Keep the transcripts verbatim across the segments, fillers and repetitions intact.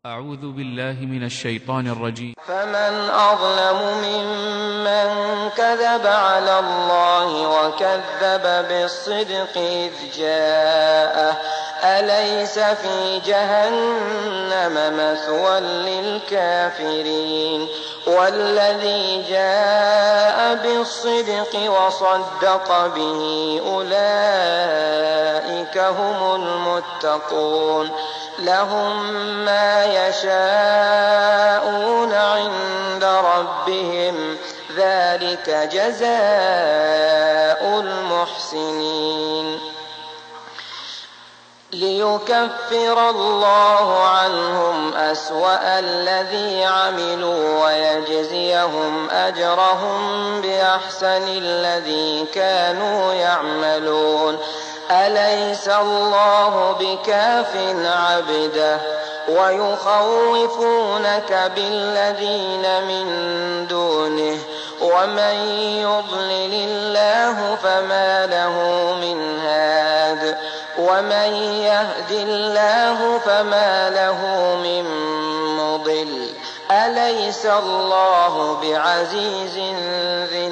أعوذ بالله من الشيطان الرجيم. فمن أظلم ممن كذب على الله وكذب بالصدق إذ جاءه أليس في جهنم مثوى للكافرين والذي جاء بالصدق وصدق به أولئك هم المتقون لهم ما يشاءون عند ربهم ذلك جزاء المحسنين ليكفر الله عنهم أسوأ الذي عملوا ويجزيهم أجرهم بأحسن الذي كانوا يعملون أليس الله بكاف عبده ويخوفونك بالذين من دونه ومن يضلل الله فما له من هاد ومن يهد الله فما له من مضل أليس الله بعزيز ذي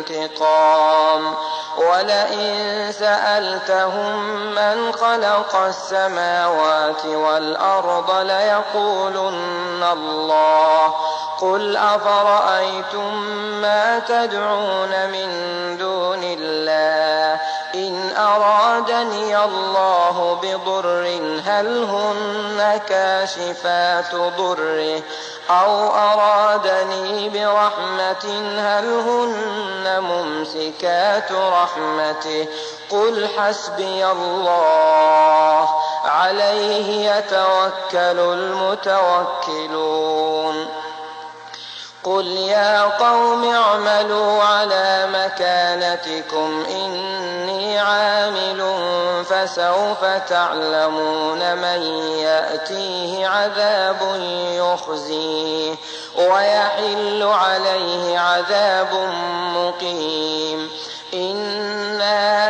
انتقام ولئن سألتهم من خلق السماوات والأرض ليقولن الله قل أفرأيتم ما تدعون من دون الله إن أرادني الله بضر هل هن كاشفات ضره أو أرادني برحمة هل هن ممسكات رحمته قل حسبي الله عليه يتوكل المتوكلون قل يا قوم اعملوا على مكانتكم إني عامل فسوف تعلمون من يأتيه عذاب يخزيه ويحل عليه عذاب مقيم إنا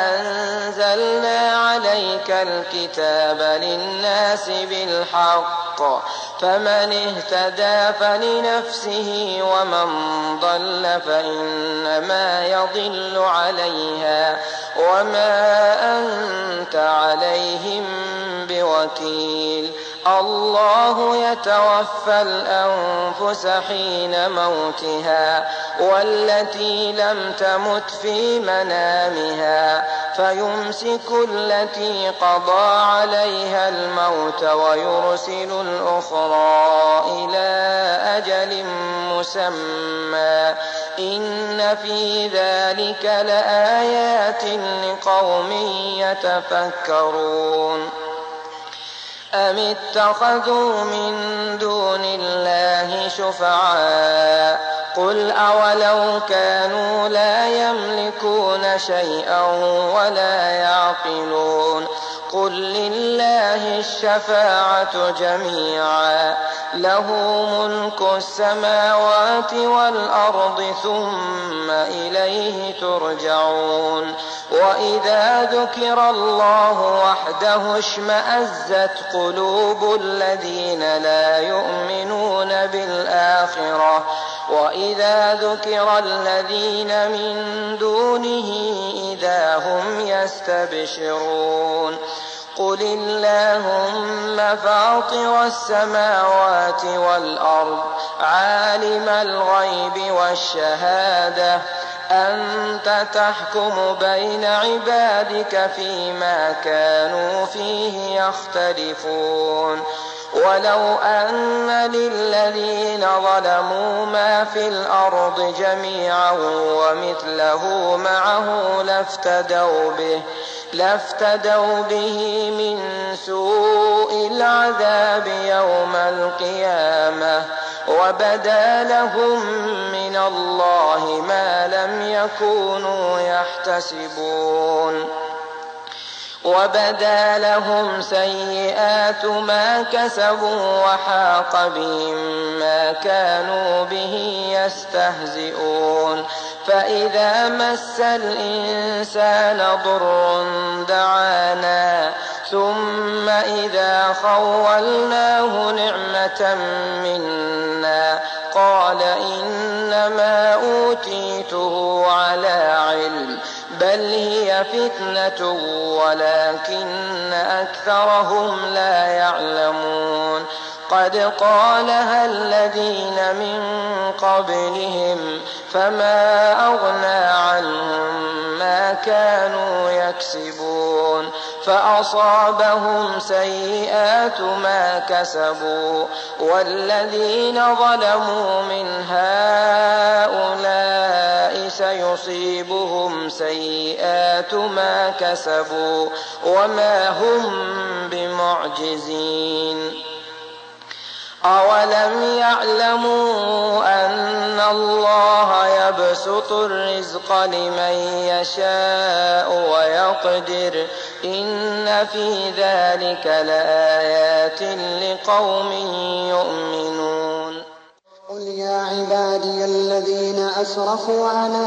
أنزلنا عليك الكتاب للناس بالحق فمن اهتدى فلنفسه ومن ضل فإنما يضل عليها وما أنت عليهم بوكيل الله يتوفى الأنفس حين موتها والتي لم تمت في منامها فيمسك التي قضى عليها الموت ويرسل الأخرى إلى أجل مسمى إن في ذلك لآيات لقوم يتفكرون أم اتخذوا من دون الله شفعاء قل أولو كانوا لا يملكون شيئا ولا يعقلون قل لله الشفاعة جميعا له ملك السماوات والأرض ثم إليه ترجعون وإذا ذكر الله وحده اشمأزت قلوب الذين لا يؤمنون بالآخرة وإذا ذكر الذين من دونه إذا هم يستبشرون قل اللهم فاطر السماوات والأرض عالم الغيب والشهادة أنت تحكم بين عبادك فيما كانوا فيه يختلفون ولو أن للذين ظلموا ما في الأرض جميعا ومثله معه لافتدوا به لافتدوا به من سوء العذاب يوم القيامة وبدا لهم من الله ما لم يكونوا يحتسبون وبدا لهم سيئات ما كسبوا وحاق بهم ما كانوا به يستهزئون فإذا مس الإنسان ضر دعانا ثم إذا خولناه نعمة منا قال إنما أوتيته على علم بل هي فتنة ولكن أكثرهم لا يعلمون قد قالها الذين من قبلهم فما أغنى عنهم ما كانوا يكسبون فأصابهم سيئات ما كسبوا والذين ظلموا من هؤلاء سيصيبهم سيئات ما كسبوا وما هم بمعجزين أولم يعلموا أن الله يبسط الرزق لمن يشاء ويقدر إن في ذلك لآيات لقوم يؤمنون قل يا عبادي الذين أسرفوا على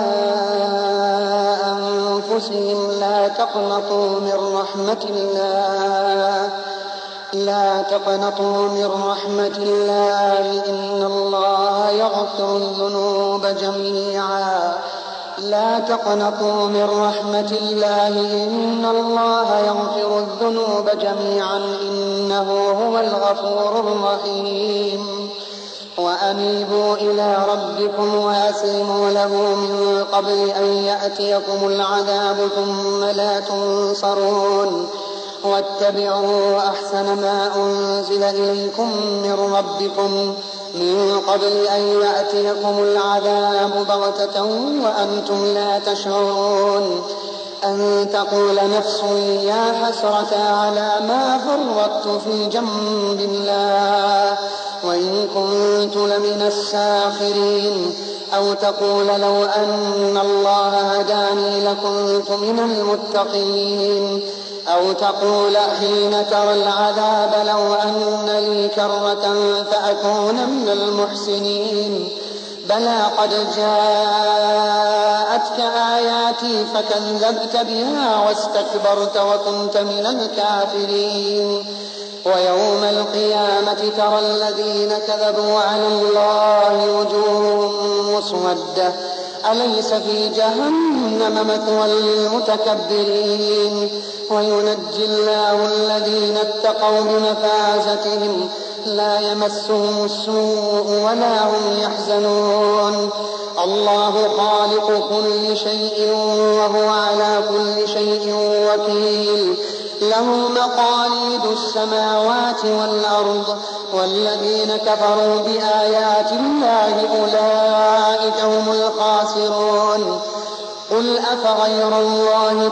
أنفسهم لا تقنطوا من رحمة الله لا تقنطوا من رحمة الله إن الله يغفر الذنوب جميعا لا تقنطوا من رحمة الله إن الله يغفر الذنوب جميعا إنه هو الغفور الرحيم وأنيبوا إلى ربكم وأسلموا له من قبل أن يأتيكم العذاب ثم لا تنصرون واتبعوا أحسن ما أنزل إليكم من ربكم من قبل أن يأتيكم العذاب بغتة وأنتم لا تشعرون أن تقول نفس يا حسرة على ما فرطت في جنب الله وإن كنت لمن الساخرين أو تقول لو أن الله هداني لكنت من المتقين أو تقول حين ترى العذاب لو أن لي كرة فأكون من المحسنين بلى قد جاءتك آياتي فكذبت بها واستكبرت وكنت من الكافرين ويوم القيامة ترى الذين كذبوا على الله وجوههم مسودة أليس في جهنم مثوى للمتكبرين وينجي الله الذين اتقوا بمفازتهم لا يمسهم السوء ولا هم يحزنون الله خالق كل شيء وهو على كل شيء وكيل له مقاليد السماوات والأرض والذين كفروا بآيات الله أولئك هم الخاسرون قل أفغير الله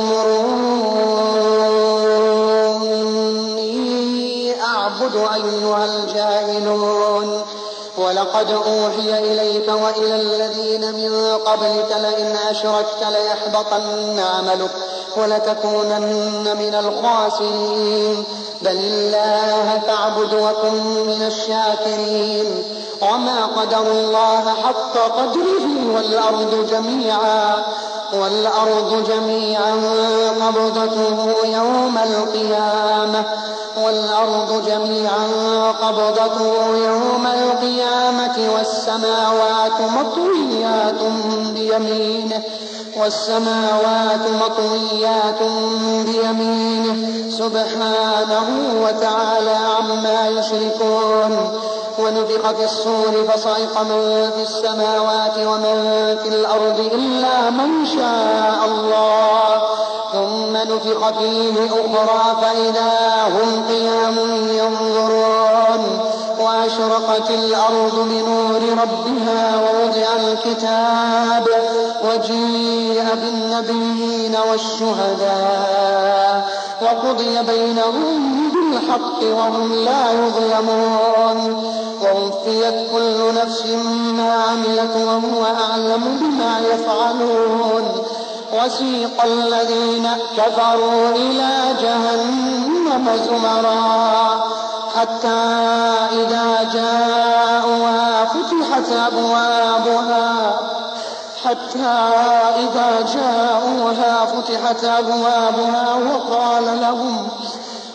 تأمروني أعبد أيها الجاهلون ولقد أوحي إليك وإلى الذين من قبلك لئن أشركت ليحبطن عملك ولتكونن من الخاسرين بل الله فاعبد وكن من الشاكرين وما قدروا الله حق قدره والأرض جميعا والأرض جميعا قبضته يوم القيامة والأرض جميعا قبضته يوم القيامة والسماوات مطويات بيمينه والسماوات مطويات بيمينه سبحانه وتعالى عما يشركون ونفخ في الصور فصعق من في السماوات ومن في الأرض إلا من شاء الله ثم نفخ فيه أخرى فإذا هم قيام ينظرون وأشرقت الأرض بنور ربها ووضع الكتاب وجيء بالنبيين والشهداء وقضي بينهم بالحق وهم لا يظلمون ووفيت كل نفس ما عملت وهو أعلم بما يفعلون وسيق الذين كفروا إلى جهنم زمرا حتى إذا جاءوها فتحت أبوابها حتى إذا جاءوها فتحت أبوابها وقال لهم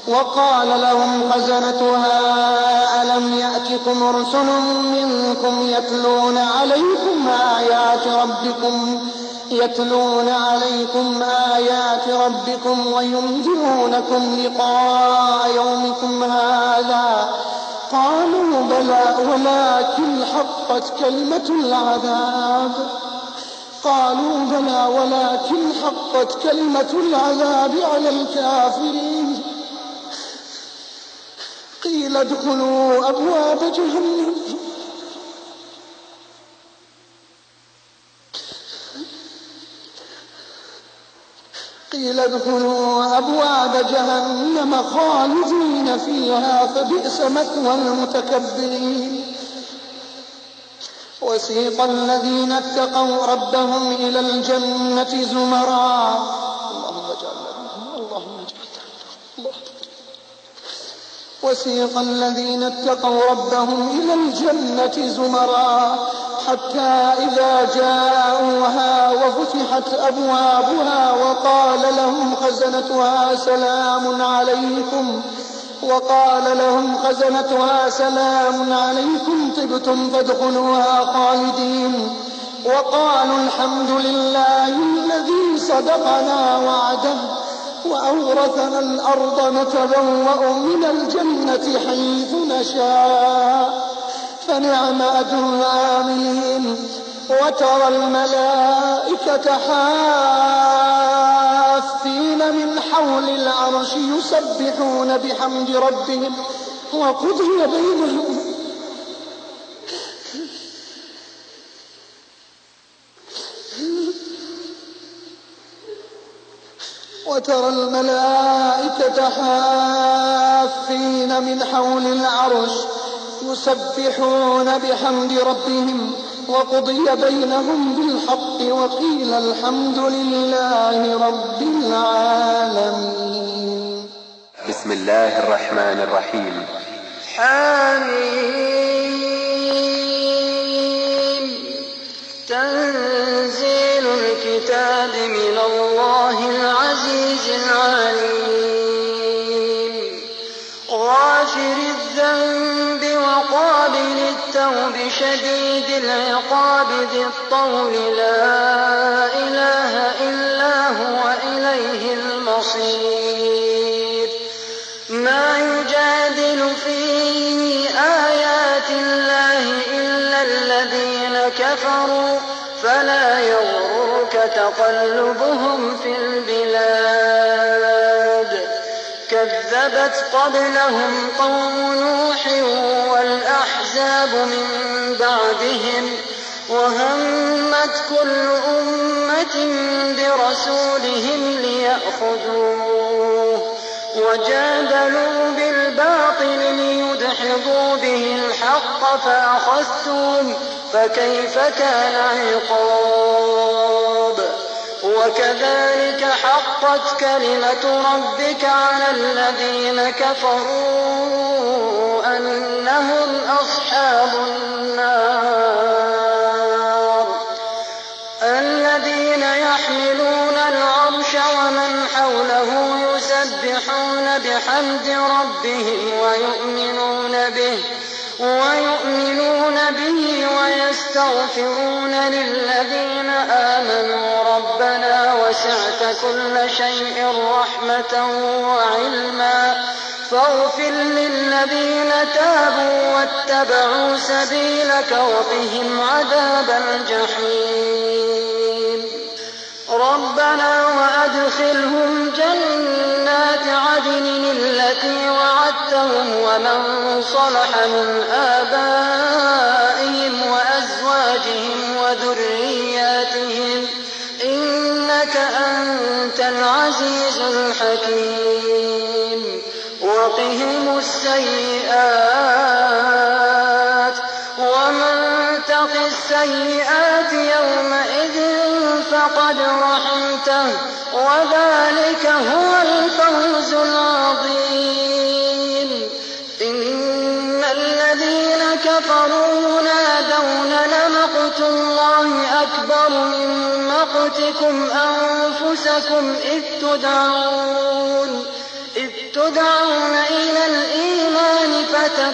وقال لهم خزنتها ألم يأتكم رسل منكم يتلون عليكم آيات ربكم يتلون عليكم آيات ربكم وينذرونكم لقاء يومكم هذا؟ قالوا بلى ولكن حقت كلمة العذاب قالوا بلى ولكن حقت كلمة العذاب على الكافرين. قيل ادخلوا أبواب جهنم قيل ادخلوا أبواب جهنم خالدين فيها فبئس مثوى المتكبرين. وسيق الذين اتقوا ربهم إلى الجنة زمرا اللهم اجعلنا منهم اللهم اجعلنا وسيق الذين اتقوا ربهم إلى الجنة زمرا حتى إذا جاءوها وفتحت أبوابها وقال لهم خزنتها سلام عليكم وقال لهم خزنتها سلام عليكم طبتم فادخلوها خالدين وقالوا الحمد لله الذي صدقنا وعده وأورثنا الأرض نتبوأ من الجنة حيث نشاء فنعم أجر العاملين. وترى الملائكة حافين من حول العرش يسبحون بحمد ربهم وقضي بينهم وترى الملائكة حافين من حول العرش يسبحون بحمد ربهم وقضي بينهم بالحق وقيل الحمد لله رب العالمين. بسم الله الرحمن الرحيم. حميم. تنزيل الكتاب من الله العزيز العليم. غافر الذنب وقابل التوب شديد العقاب ذي الطول لا إله إلا هو إليه المصير. ما يجادل في آيات الله إلا الذين كفروا فلا يغرك تقلبهم في البلاد. كذبت قبلهم قوم نوح والأحزاب من بعدهم وهمت كل أمة برسولهم ليأخذوه وجادلوا بالباطل ليدحضوا به الحق فأخذتهم فكيف كان عقاب. وكذلك حقت كلمة ربك على الذين كفروا أنهم أصحاب النار. الذين يحملون العرش ومن حوله يسبحون بحمد ربهم ويؤمنون به ويؤمنون به ويستغفرون للذين آمنوا ربنا وسعت كل شيء رحمة وعلما فاغفر للذين تابوا واتبعوا سبيلك وقهم عذاب الجحيم. ربنا وأدخلهم جنات عدن التي وعدتهم ومن صلح من آبائهم وأزواجهم وذرياتهم إنك أنت العزيز الحكيم. وقهم السيئات ومن تق السيئات يومئذ فقد رحمته وذلك هو الفوز العظيم. إن الذين كفروا ينادون لمقت الله أكبر من مقتكم أنفسكم إذ تدعون إذ تدعون إلى الإيمان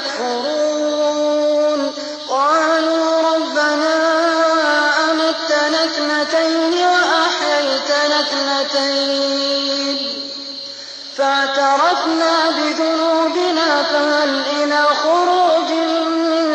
فتكفرون قالوا ربنا أمتنا اثنتين وأحييتنا اثنتين فاعترفنا بذنوبنا فهل إلى خروج من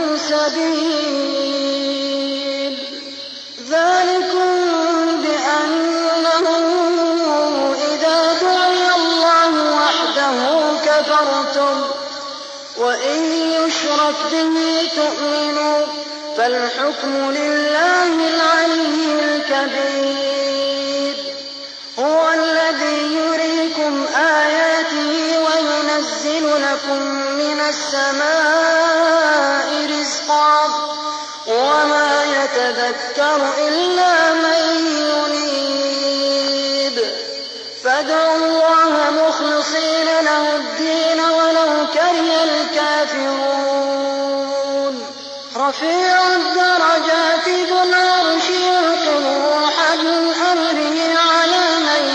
سبيل ذلكم بأنه إذا دعي الله وحده كفرتم وإن يشرك به تؤمنوا فالحكم لله العلي الكبير هو الذي يريكم آياته وينزل لكم من السماء رزقا وما يتذكر إلا من ينيب فادعوا الله مخلصين له الدين ولو كره الكافرون رفيع الدرجات ذو العرش يلقي الروح من أمره على من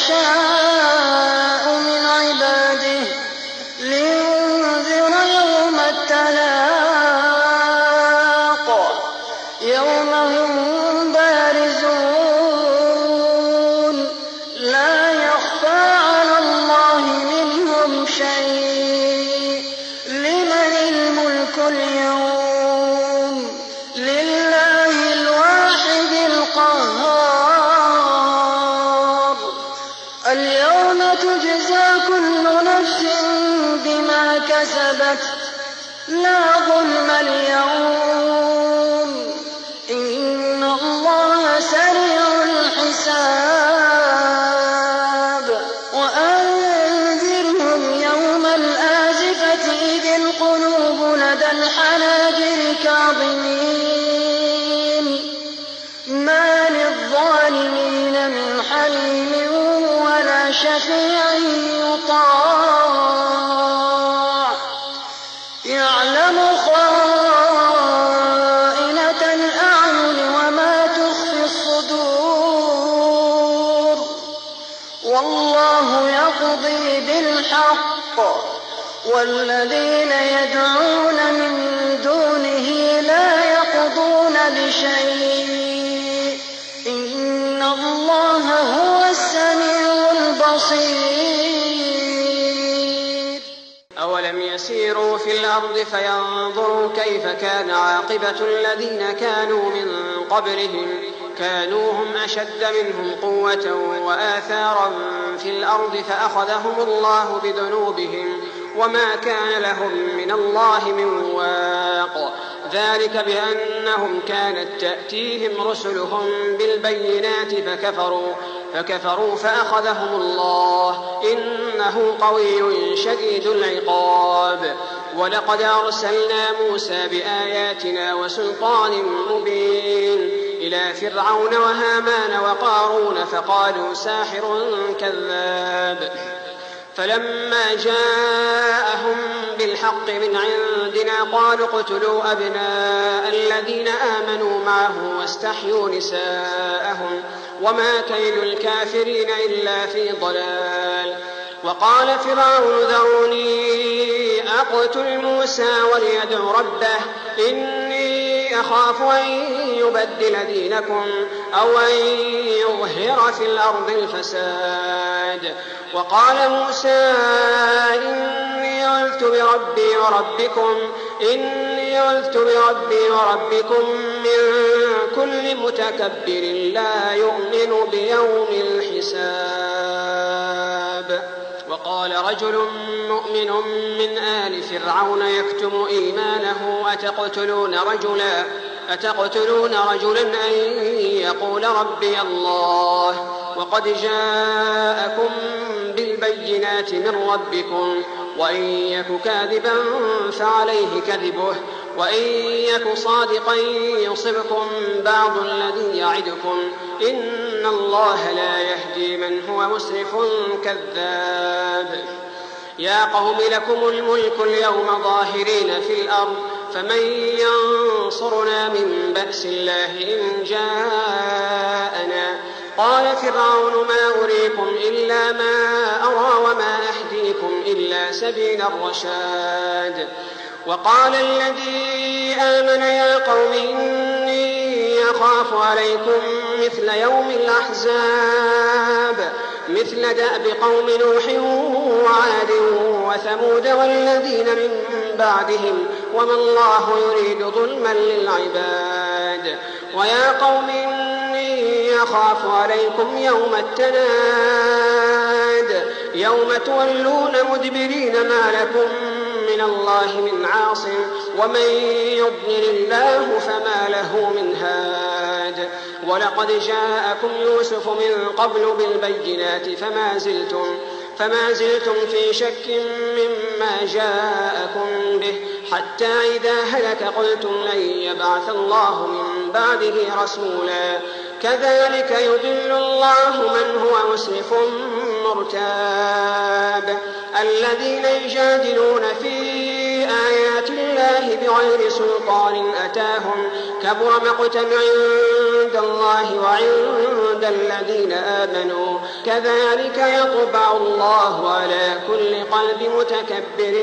يشاء من عباده لينذر يوم التلاق يوم هم بارزون لا يخفى على الله منهم شيء لمن الملك اليوم لله الواحد القهار اليوم تجزى كل نفس بما كسبت لا ظلم اليوم إن الله سريع الحساب وأنذرهم يوم الآزفة إذ القلوب لدى الحناجر كاظمين ما للظالمين من حميم ولا شفيع يطاع يعلم خائنة الأعين وما تخفي الصدور والله يقضي بالحق والذين يدعون من دونه لا يقضون بشيء إن الله هو السميع البصير أولم يسيروا في الأرض فينظروا كيف كان عاقبة الذين كانوا من قبلهم كانوا هم أشد منهم قوة وآثارا في الأرض فأخذهم الله بذنوبهم وما كان لهم من الله من واق ذلك بأنهم كانت تأتيهم رسلهم بالبينات فكفروا فكفروا فأخذهم الله إنه قوي شديد العقاب ولقد أرسلنا موسى بآياتنا وسلطان مبين إلى فرعون وهامان وقارون فقالوا ساحر كذاب فلما جاءهم بالحق من عندنا قالوا اقتلوا أبناء الذين آمنوا معه واستحيوا نساءهم وما كيد الكافرين إلا في ضلال وقال فرعون ذروني أقتل موسى وليدع ربه إني أخاف أن يبدل دينكم أو أن يظهر في الأرض الفساد وقال موسى إني عذت بربي وربكم إني عذت بربي وربكم من كل متكبر لا يؤمن بيوم الحساب وقال رجل مؤمن من آل فرعون يكتم إيمانه أتقتلون رجلا أتقتلون رجلا أن يقول ربي الله وقد جاءكم بالبينات من ربكم وإن يك كاذبا فعليه كذبه وإن يك صادقا يصبكم بعض الذي يعدكم إن الله لا يهدي من هو مسرف كذاب يا قوم لكم الملك اليوم ظاهرين في الأرض فمن ينصرنا من بأس الله إن جاءنا قال فرعون ما أريكم إلا ما أرى وما أهدي يهدكم إلا سبيل الرشاد. وقال الذي آمن يا قوم إني أخاف عليكم مثل يوم الأحزاب مثل دأب قوم نوح وعاد وثمود والذين من بعدهم وما الله يريد ظلما للعباد. ويا قوم إني أخاف عليكم يوم التناد يوم تولون مدبرين ما لكم من الله من عاصم ومن يضلل الله فما له من هاد. ولقد جاءكم يوسف من قبل بالبينات فما زلتم فما زلتم في شك مما جاءكم به حتى إذا هلك قلتم لن يبعث الله من بعده رسولا كذلك يضل الله من هو مسرف مرتاب. الذين يجادلون في آيات الله بغير سلطان أتاهم كبر مقتا عند الله وعند الذين آمنوا كذلك يطبع الله على كل قلب متكبر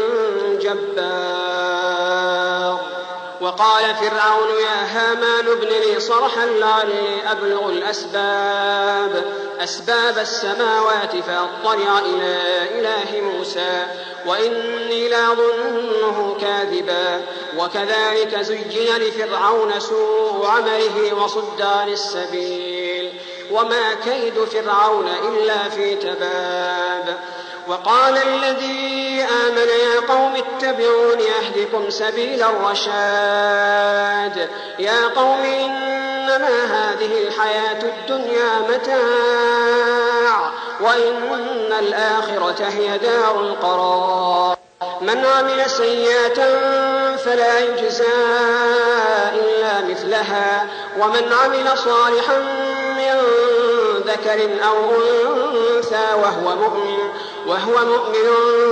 جبار. وقال فرعون يا هامان ابن لي صرحا لعلي أبلغ الأسباب أسباب السماوات فأطلع إلى إله موسى وإني لأظنه كاذبا. وكذلك زين لفرعون سوء عمله وصد عن السبيل وما كيد فرعون إلا في تباب. وقال الذي آمن يا قوم اتبعون أهدكم سبيل الرشاد. يا قوم إنما هذه الحياة الدنيا متاع وإن الآخرة هي دار القرار. من عمل سيئة فلا يجزى إلا مثلها ومن عمل صالحا من ذكر أو أنثى وهو مؤمن وهو مؤمن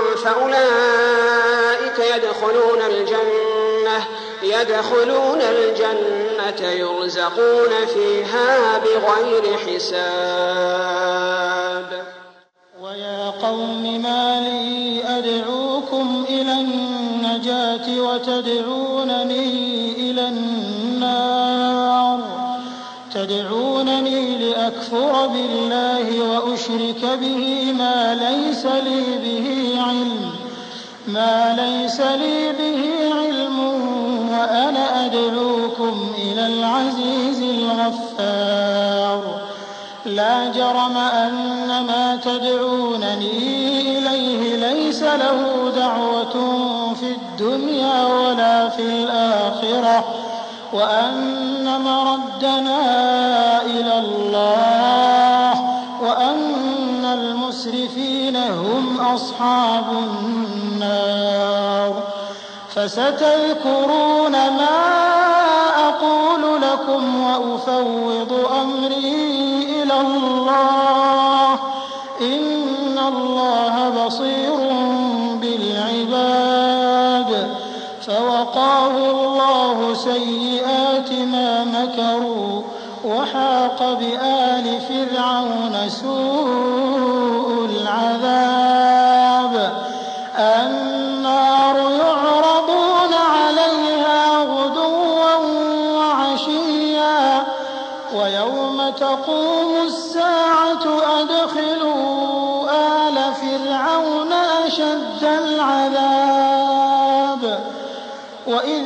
فأولئك يدخلون الجنة يدخلون الجنة يرزقون فيها بغير حساب. ويا قوم ما لي أدعوكم إلى النجاة وتدعونني إلى النار تدعونني لأكفر بالله وأشرك به ما ليس لي به علم ما ليس لي به علم وأنا أدعوكم إلى العزيز الغفار. لا جرم أن ما تدعونني إليه ليس له دعوة في الدنيا ولا في الآخرة وأن مردنا إلى الله وأن المسرفين هم أصحاب النار. فستذكرون ما أقول لكم وأفوض أمري إلى الله إن الله بصير بالعباد. فوقاه الله سيئات ما مكروا وحاق بآل فرعون سوء العذاب. النار يعرضون عليها غدوا وعشيا ويوم تقوم الساعة أدخلوا آل فرعون أشد العذاب. وإذ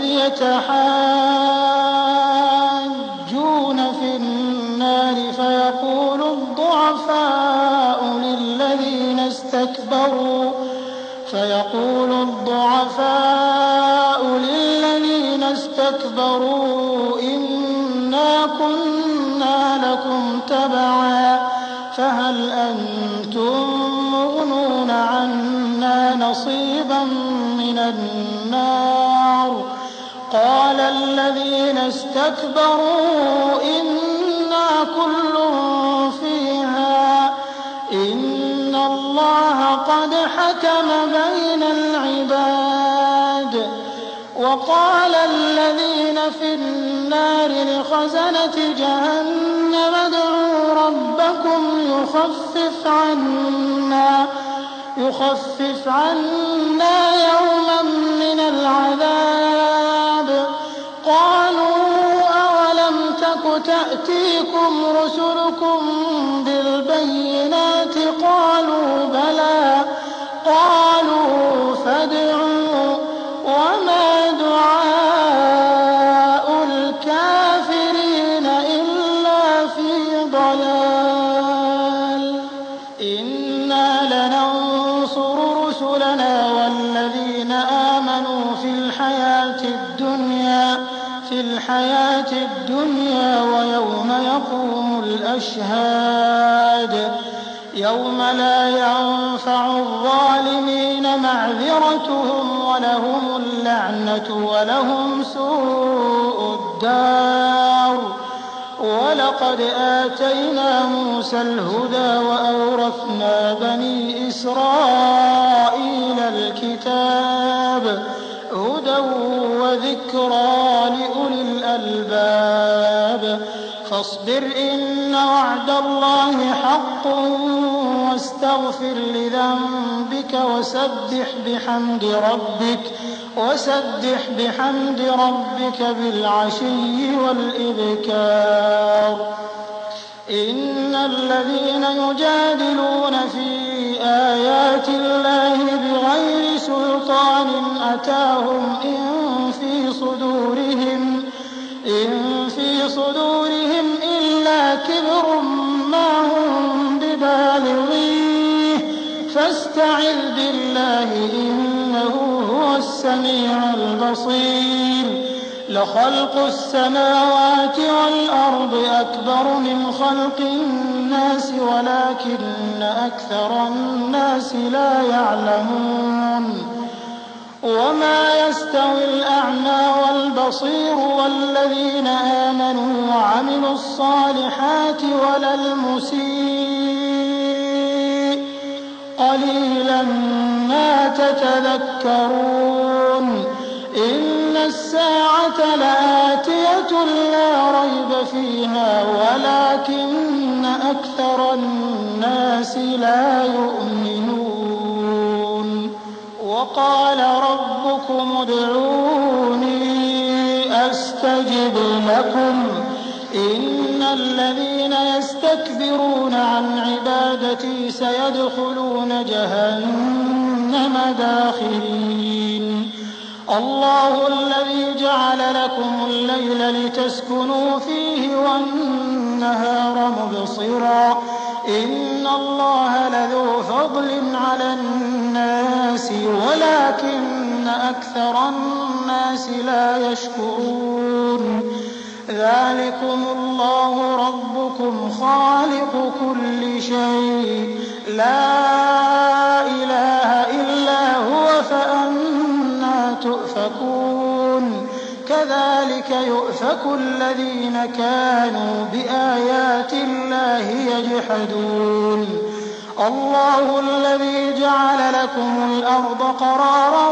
يتحاجون في النار فيقول الضعفاء للذين استكبروا فيقول الضعفاء للذين استكبروا إنا كنا لكم تبعا فهل أنتم مغنون عنا نصيبا من النار. قال الذين استكبروا إنا كل فيها إن الله قد حكم بين العباد. وقال الذين في النار لخزنة جهنم ادعوا ربكم يخفف عنا يخفف عنا يوما من العذاب. قالوا أولم تك تأتيكم رسلكم بالبينات؟ قالوا بلى. قالوا فادعوا وما دعاء الكافرين إلا في ضلال. إنا لننصر رسلنا والذين آمنوا في الحياة الدنيا في الحياة الدنيا ويوم يقوم الأشهاد يوم لا ينفع الظالمين معذرتهم ولهم اللعنة ولهم سوء الدار. ولقد آتينا موسى الهدى وأورثنا بني إسرائيل الكتاب هدى وذكرى لأولي الألباب. فاصبر إن وعد الله حق واستغفر لذنبك وسبح بحمد ربك وسبح بحمد ربك بالعشي والإبكار. إن الذين يجادلون في آيات الله بغير سلطان أتاهم إن في صدورهم إن في صدورهم إلا كبر ما هم ببالغيه فاستعذ بالله إنه هو السميع البصير. لخلق السماوات والأرض أكبر من خلق الناس ولكن أكثر الناس لا يعلمون. وما يستوي الأعمى والبصير والذين آمنوا وعملوا الصالحات ولا المسيء قليلا ما تتذكرون. إن الساعة لآتية لا ريب فيها ولكن أكثر الناس لا يؤمنون. وقال ربكم ادعوني أستجب لكم إن الذين يستكبرون عن عبادتي سيدخلون جهنم داخرين. الله الذي جعل لكم الليل لتسكنوا فيه والنهار مبصرا إن الله لذو فضل على الناس ولكن أكثر الناس لا يشكرون. ذلكم الله ربكم خالق كل شيء لا إله إلا هو فأنى تؤفكون. كذلك يؤفك الذين كانوا بآيات الله يجحدون. الله الذي جعل لكم الأرض قرارا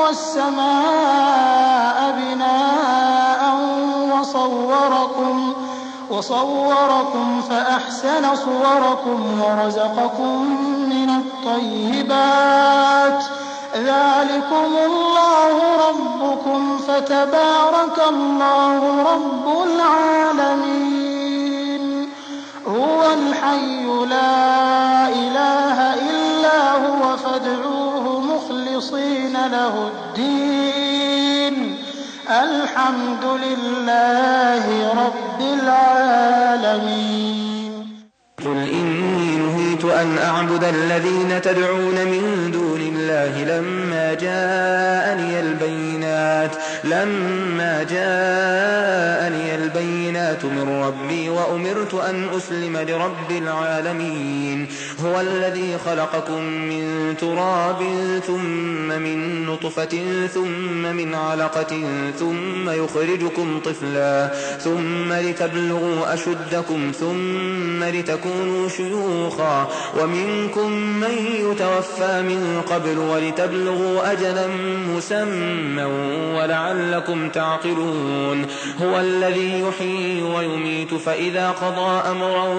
والسماء بناء وصوركم وصوركم فأحسن صوركم ورزقكم من الطيبات. ذلكم الله ربكم فتبارك الله رب العالمين. هو الحي لا إله إلا هو فادعوه مخلصين له الدين. الحمد لله رب العالمين. قل إني نهيت أن أعبد الذين تدعون من دون الله لما جاءني البينات لما جاءني البينات من ربي وأمرت أن أسلم لرب العالمين. هو الذي خلقكم من تراب ثم من نطفة ثم من علقة ثم يخرجكم طفلا ثم لتبلغوا أشدكم ثم لتكونوا شيوخا ومنكم من يتوفى من قبل ولتبلغوا أجلا مسمى ولعلكم لعلكم تعقلون هو الذي يحيي ويميت فإذا قضى أمرا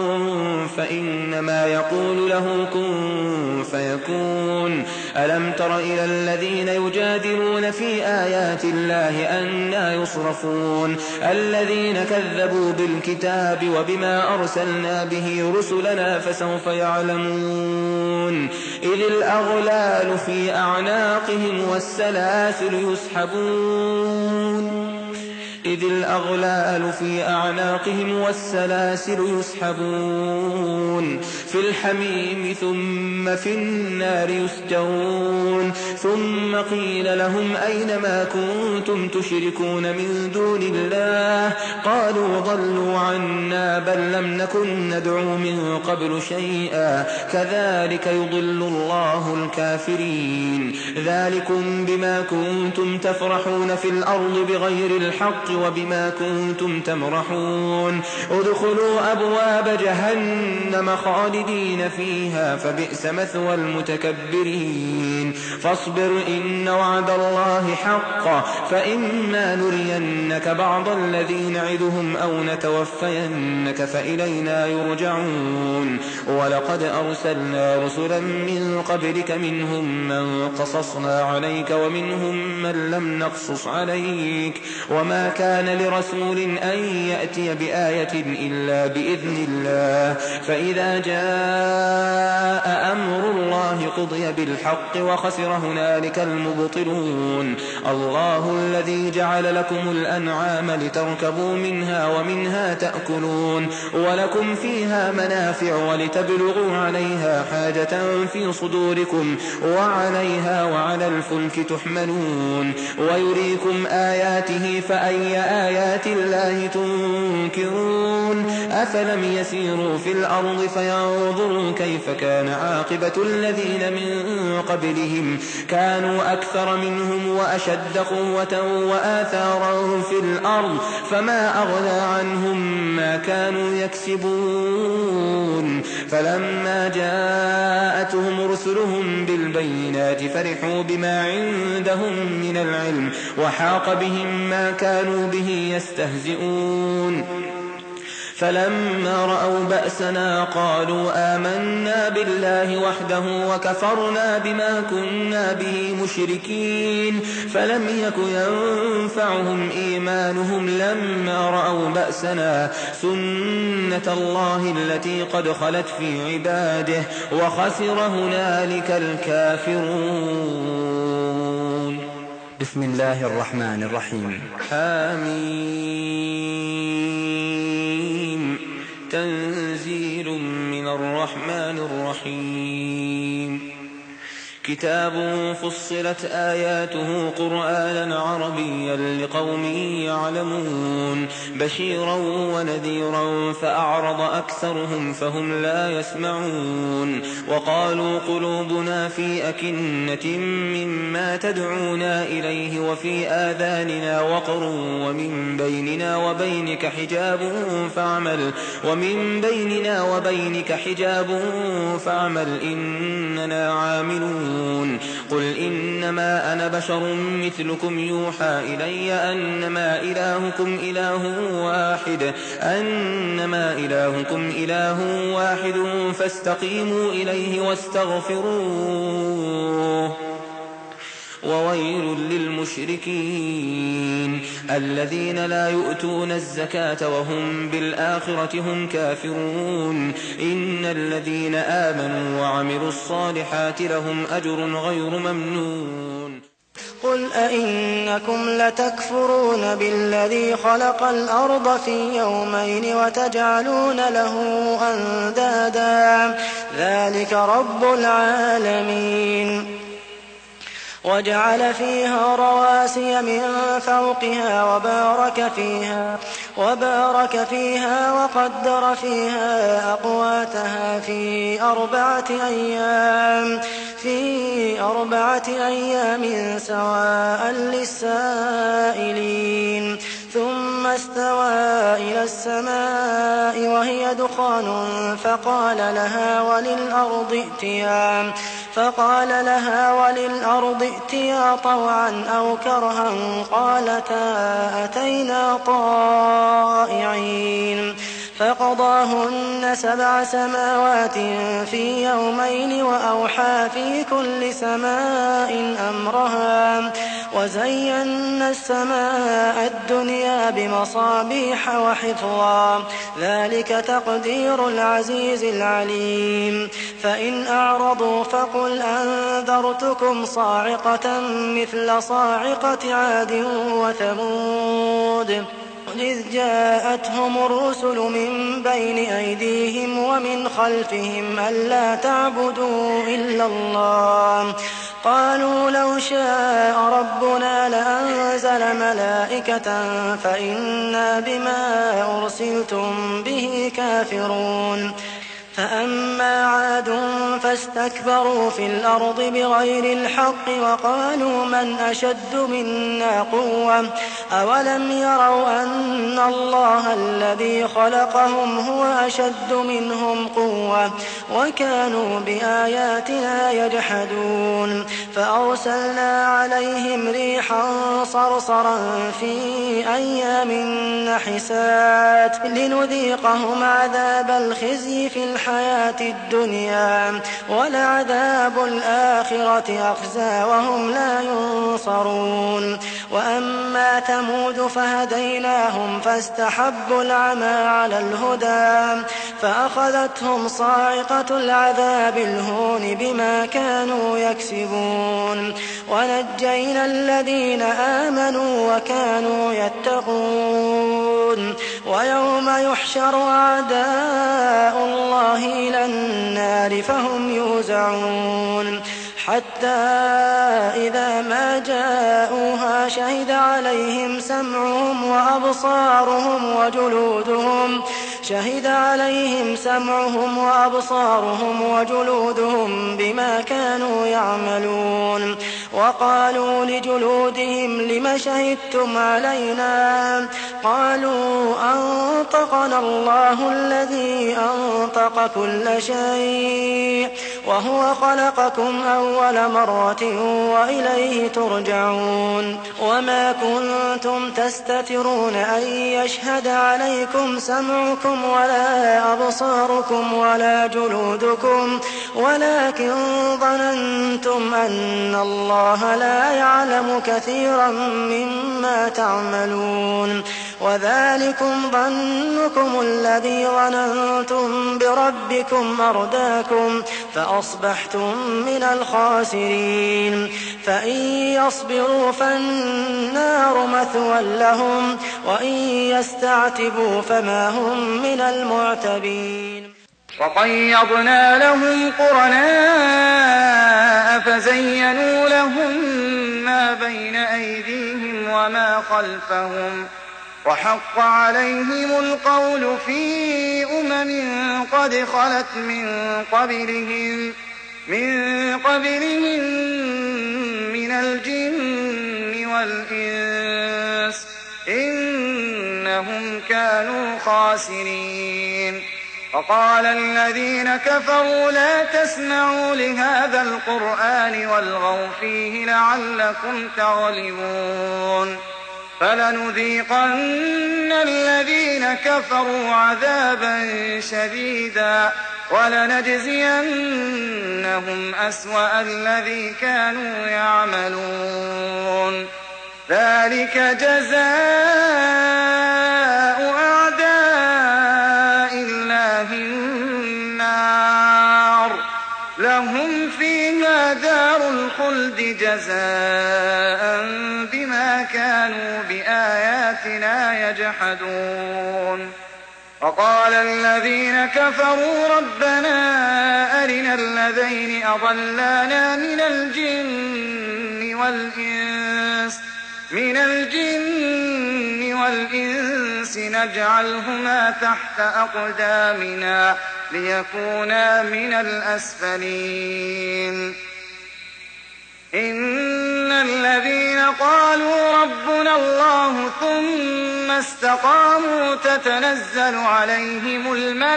فإنما يقول له كن فيكون ألم تر إلى الذين يجادلون في آيات الله أنى يصرفون الذين كذبوا بالكتاب وبما أرسلنا به رسلنا فسوف يعلمون إذ الأغلال في أعناقهم والسلاسل يسحبون إذ الأغلال في أعناقهم والسلاسل يسحبون في الحميم ثم في النار يسجرون ثم قيل لهم أين ما كنتم تشركون من دون الله قالوا ضلوا عنا بل لم نكن ندعو من قبل شيئا كذلك يضل الله الكافرين ذلكم بما كنتم تفرحون في الأرض بغير الحق وبما كنتم تمرحون ادخلوا أبواب جهنم خالدين فيها فبئس مثوى المتكبرين فاصبر إن وعد الله حق فإما نرينك بعض الذي نعدهم أو نتوفينك فإلينا يرجعون ولقد أرسلنا رسلا من قبلك منهم من قصصنا عليك ومنهم من لم نقصص عليك وما كان لرسول أن يأتي بآية إلا بإذن الله فإذا جاء أمر الله قضي بالحق وخسر هنالك المبطلون الله الذي جعل لكم الأنعام لتركبوا منها ومنها تأكلون ولكم فيها منافع ولتبلغوا عليها حاجة في صدوركم وعليها وعلى الفلك تحملون ويريكم آياته فأي آيات الله تنكرون أفلم يسيروا في الأرض فينظروا كيف كان عاقبة الذين من قبلهم كانوا أكثر منهم وأشد قوة وآثارا في الأرض فما أغنى عنهم ما كانوا يكسبون فلما جاءتهم رسلهم بالبينات فرحوا بما عندهم من العلم وحاق بهم ما كانوا به يستهزئون فلما رأوا بأسنا قالوا آمنا بالله وحده وكفرنا بما كنا به مشركين فلم يك ينفعهم إيمانهم لما رأوا بأسنا سنة الله التي قد خلت في عباده وخسر هنالك الكافرون بسم الله الرحمن الرحيم حميم تنزيل من الرحمن الرحيم كتاب فصلت آياته قرآنا عربيا لقوم يعلمون بشيرا ونذيرا فأعرض أكثرهم فهم لا يسمعون وقالوا قلوبنا في أكنة مما تدعونا إليه وفي آذاننا وقر ومن بيننا وبينك حجاب فاعمل ومن بيننا وبينك حجاب فاعمل إننا عاملون قل إنما أنا بشر مثلكم يوحى إلي أنما إلهكم إله واحد أنما إلهكم إله واحد فاستقيموا إليه واستغفروه وويل للمشركين الذين لا يؤتون الزكاة وهم بالآخرة هم كافرون إن الذين آمنوا وعملوا الصالحات لهم أجر غير ممنون قل أئنكم لتكفرون بالذي خلق الأرض في يومين وتجعلون له أندادا ذلك رب العالمين وجعل فيها رواسي من فوقها وبارك فيها وبارك فيها وقدر فيها أقواتها في أربعة أيام في أربعة أيام سواء للسائلين ثم استوى إلى السماء وهي دخان فقال لها وللأرض ائتيا فقال لها وللأرض ائتيا طوعا أو كرها قالتا أتينا طائعين فقضاهن سبع سماوات في يومين وأوحى في كل سماء أمرها وزينا السماء الدنيا بمصابيح وحفظا ذلك تقدير العزيز العليم فإن أعرضوا فقل أنذرتكم صاعقة مثل صاعقة عاد وثمود إذ جاءتهم الرسل من بين أيديهم ومن خلفهم ألا تعبدوا إلا الله قالوا لو شاء ربنا لأنزل ملائكة فإنا بما أرسلتم به كافرون فأما عاد فاستكبروا في الأرض بغير الحق وقالوا من أشد منا قوة أولم يروا أن الله الذي خلقهم هو أشد منهم قوة وكانوا بآياتنا يجحدون فأرسلنا عليهم ريحا صرصرا في أيام نحسات لنذيقهم عذاب الخزي في الحياة الدنيا ولعذاب الآخرة أخزى وهم لا ينصرون وأما ثمود فهديناهم فاستحبوا العمى على الهدى فأخذتهم صاعقة العذاب الهون بما كانوا يكسبون ونجينا الذين آمنوا وكانوا يتقون ويوم يحشر أعداء الله إلى النار فهم يوزعون حتى إذا ما جاءوها شهد عليهم سمعهم وأبصارهم وجلودهم شهد عليهم سمعهم وأبصارهم وجلودهم بما كانوا يعملون وقالوا لجلودهم لم شهدتم علينا قالوا أنطقنا الله الذي أنطق كل شيء وهو خلقكم أول مرة وإليه ترجعون وما كنتم تستترون أن يشهد عليكم سمعكم ولا أبصاركم ولا جلودكم ولكن ظننتم أن الله لا يعلم كثيرا مما تعملون وذلكم ظنكم الذي ظننتم بربكم أرداكم فأصبحتم من الخاسرين فإن يصبروا فالنار مثوى لهم وإن يستعتبوا فما هم من المعتبين وقيضنا لهم قرناء فزينوا لهم ما بين أيديهم وما خلفهم وحق عليهم القول في أمم قد خلت من قبلهم من قبلهم من الجن والإنس إنهم كانوا خاسرين وقال الذين كفروا لا تسمعوا لهذا القرآن والغوا فيه لعلكم تغلبون فلنذيقن الذين كفروا عذابا شديدا ولنجزينهم أسوأ الذي كانوا يعملون ذلك جزاء أعداء الله النار لهم فيها دار الخلد جزاء بما كانوا بآياتنا يجحدون وقال الذين كفروا ربنا أرنا الذين أضلانا من الجن والإنس من الجن والإنس نجعلهما تحت أقدامنا ليكونا من الأسفلين إن إن الذين قالوا ربنا الله ثم استقاموا تتنزل عليهم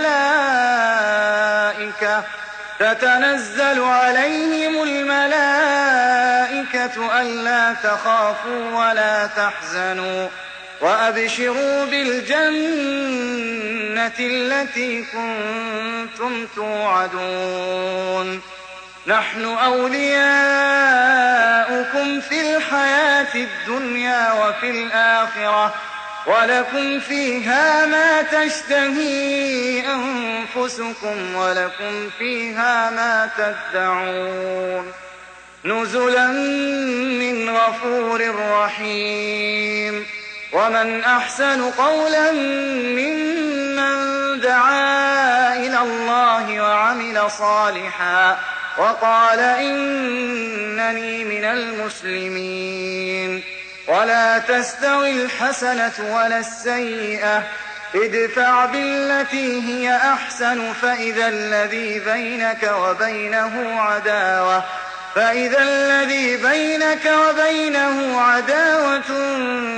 الملائكة تتنزل عليهم الملائكة ألا تخافوا ولا تحزنوا وأبشروا بالجنة التي كنتم توعدون نحن أولياؤكم في الحياة الدنيا وفي الآخرة ولكم فيها ما تشتهي أنفسكم ولكم فيها ما تدعون نزلا من غفور رحيم ومن أحسن قولا ممن دعا إلى الله وعمل صالحا وقال إنني من المسلمين ولا تستوي الحسنة ولا السيئة ادفع بالتي هي أحسن فإذا الذي بينك وبينه عداوة فإذا الذي بينك وبينه عداوة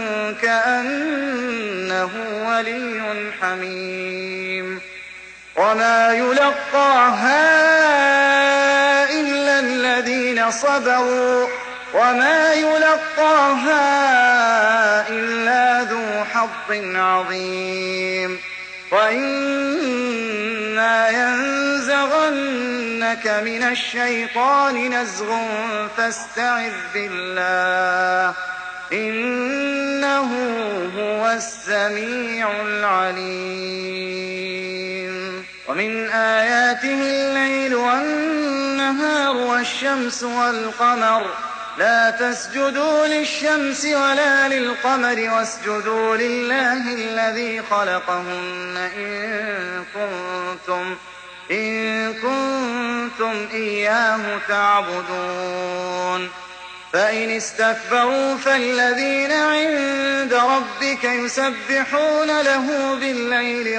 كأنه ولي حميم وما يلقاها إلا الذين صبروا وما يلقاها إلا ذو حظ عظيم وإما ينزغنك من الشيطان نزغ فاستعذ بالله إنه هو السميع العليم ومن آياته الليل والنهار والشمس والقمر لا تسجدوا للشمس ولا للقمر واسجدوا لله الذي خلقهن إن كنتم, إن كنتم إياه تعبدون فإن استكبروا فالذين عند ربك يسبحون له بالليل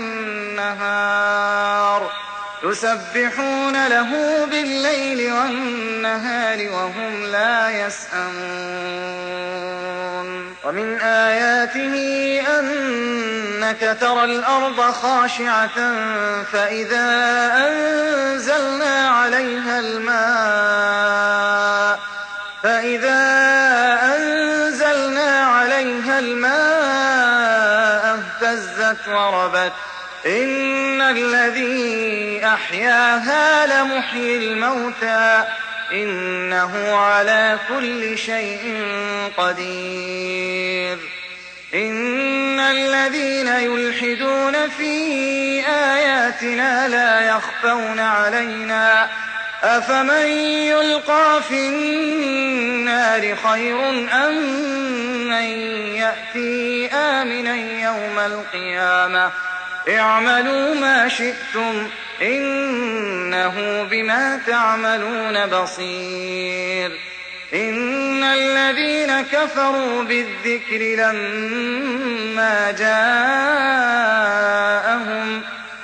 والنهار يسبحون له بالليل والنهار وهم لا يسأمون ومن آياته أنك ترى الأرض خاشعة فإذا أنزلنا عليها الماء فإذا أنزلنا عليها الماء اهتزت وربت إن الذي أحياها لمحيي الموتى إنه على كل شيء قدير إن الذين يلحدون في آياتنا لا يخفون علينا أفمن يلقى في النار خير أم من يأتي آمنا يوم القيامة اعملوا ما شئتم إنه بما تعملون بصير إن الذين كفروا بالذكر لما جاءهم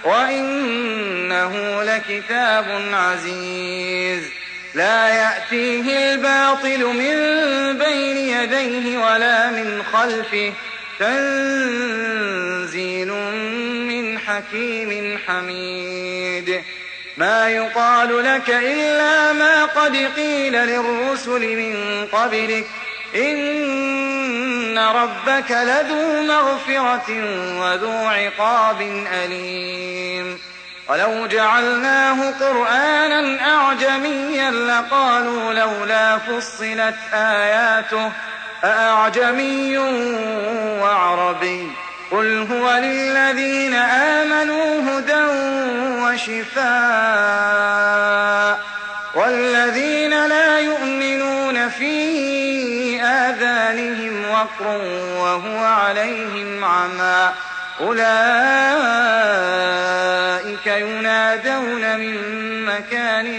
وإنه لكتاب عزيز لا يأتيه الباطل من بين يديه ولا من خلفه تنزيل من حكيم حميد ما يقال لك إلا ما قد قيل للرسل من قبلك إن ربك لذو مغفرة وذو عقاب أليم ولو جعلناه قرآنا أعجميا لقالوا لولا فصلت آياته أأعجمي وعربي قل هو للذين آمنوا هدى وشفاء والذين لا يؤمنون في آذانهم وقر وهو عليهم عمى أولئك ينادون من مكان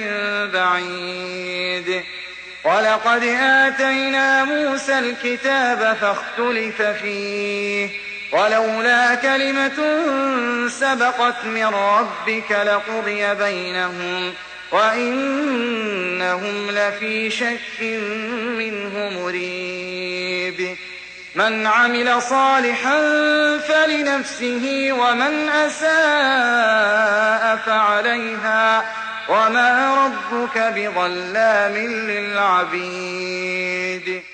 بعيد ولقد آتينا موسى الكتاب فاختلف فيه ولولا كلمة سبقت من ربك لقضي بينهم وإنهم لفي شك منه مريب من عمل صالحا فلنفسه ومن أساء فعليها وما ربك بظلام للعبيد